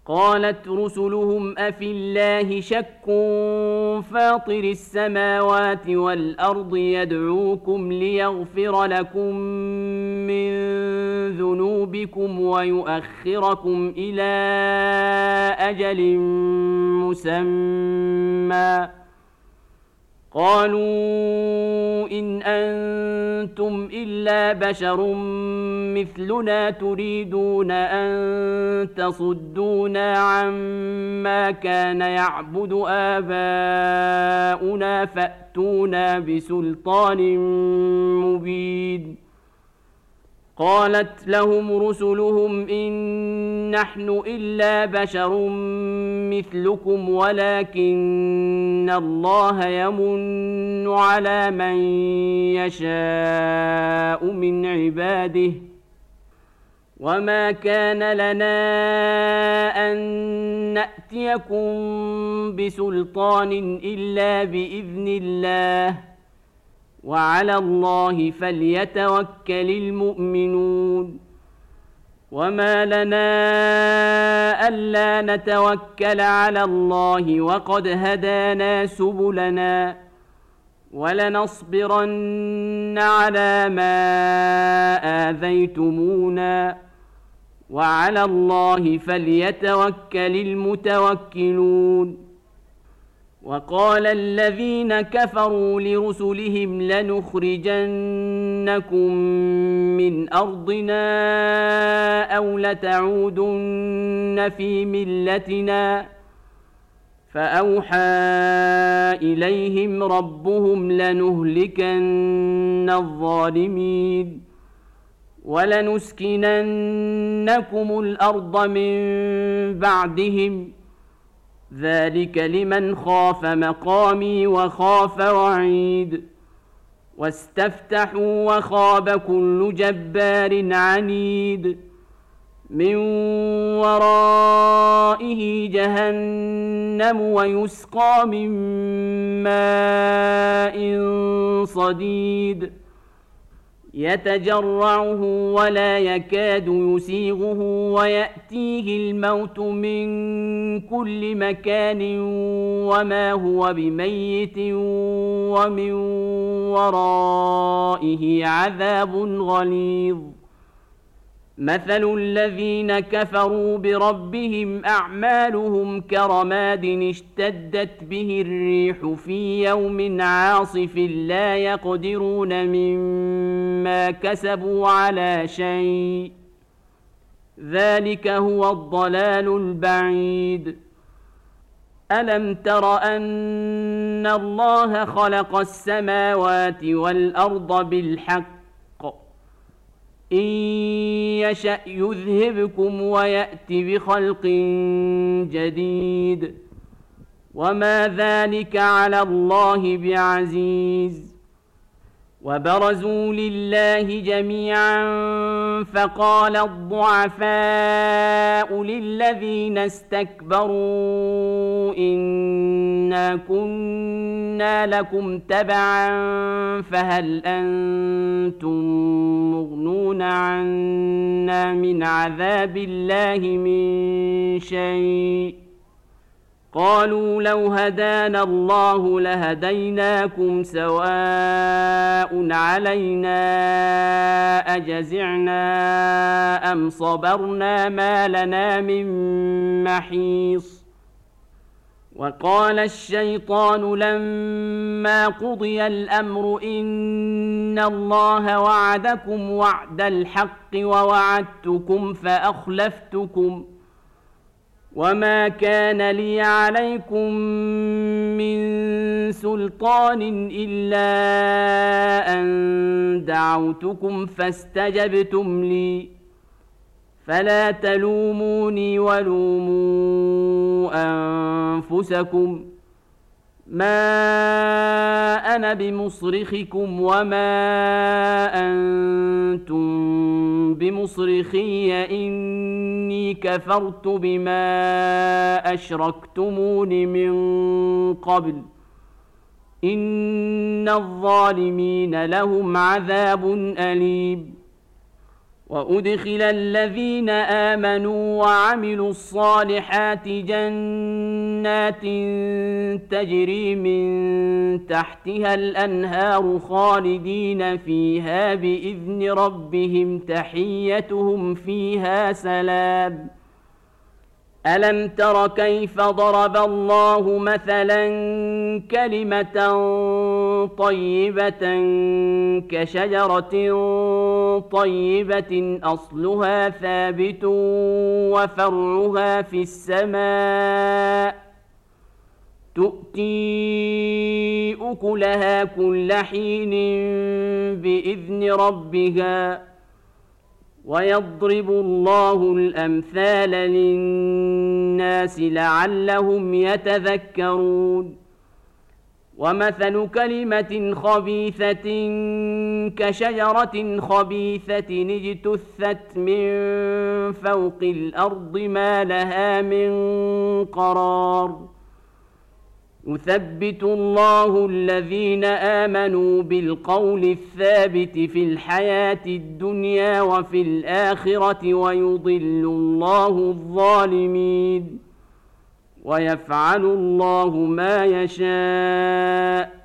قالت رسلهم أفي الله شك فاطر السماوات والأرض يدعوكم ليغفر لكم من ذنوبكم ويؤخركم إلى أجل مسمى قالوا إن أنتم إلا بشر مثلنا تريدون أن تصدونا عما كان يعبد آباؤنا فأتونا بسلطان مبين قالت لهم رسلهم إن نحن إلا بشر مثلكم ولكن الله يمن على من يشاء من عباده وما كان لنا أن نأتيكم بسلطان إلا بإذن الله وعلى الله فليتوكل المؤمنون وما لنا ألا نتوكل على الله وقد هدانا سبلنا ولنصبرن على ما آذيتمونا وعلى الله فليتوكل المتوكلون وقال الذين كفروا لرسلهم لنخرجنكم من أرضنا أو لتعودن في ملتنا فأوحى إليهم ربهم لنهلكن الظالمين ولنسكننكم الأرض من بعدهم ذلك لمن خاف مقامي وخاف وعيد واستفتحوا وخاب كل جبار عنيد من ورائه جهنم ويسقى من ماء صديد يتجرعه ولا يكاد يسيغه ويأتيه الموت من كل مكان وما هو بميت ومن ورائه عذاب غليظ مثل الذين كفروا بربهم أعمالهم كرماد اشتدت به الريح في يوم عاصف لا يقدرون مما كسبوا على شيء ذلك هو الضلال البعيد ألم تر أن الله خلق السماوات والأرض بالحق إن يشأ يذهبكم ويأت بخلق جديد وما ذلك على الله بعزيز وبرزوا لله جميعا فقال الضعفاء للذين استكبروا إنا كنا لكم تبعا فهل أنتم مغنون عنا من عذاب الله من شيء قالوا لو هدانا الله لهديناكم سواء علينا أجزعنا أم صبرنا ما لنا من محيص وقال الشيطان لما قضي الأمر إن الله وعدكم وعد الحق ووعدتكم فأخلفتكم وما كان لي عليكم من سلطان إلا أن دعوتكم فاستجبتم لي فلا تلوموني ولوموا أنفسكم ما أنا بمصرخكم وما أنتم بمصرخي إني كفرت بما أشركتمون من قبل إن الظالمين لهم عذاب أليم وأدخل الذين آمنوا وعملوا الصالحات جنات تجري من تحتها الأنهار خالدين فيها بإذن ربهم تحيتهم فيها سلام. ألم تر كيف ضرب الله مثلا كلمة طيبة كشجرة طيبة أصلها ثابت وفرعها في السماء تؤتي أكلها كل حين بإذن ربها ويضرب الله الأمثال للناس لعلهم يتذكرون. ومثل كلمة خبيثة كشجرة خبيثة اجتثت من فوق الأرض ما لها من قرار. يثبت الله الذين آمنوا بالقول الثابت في الحياة الدنيا وفي الآخرة ويضل الله الظالمين ويفعل الله ما يشاء.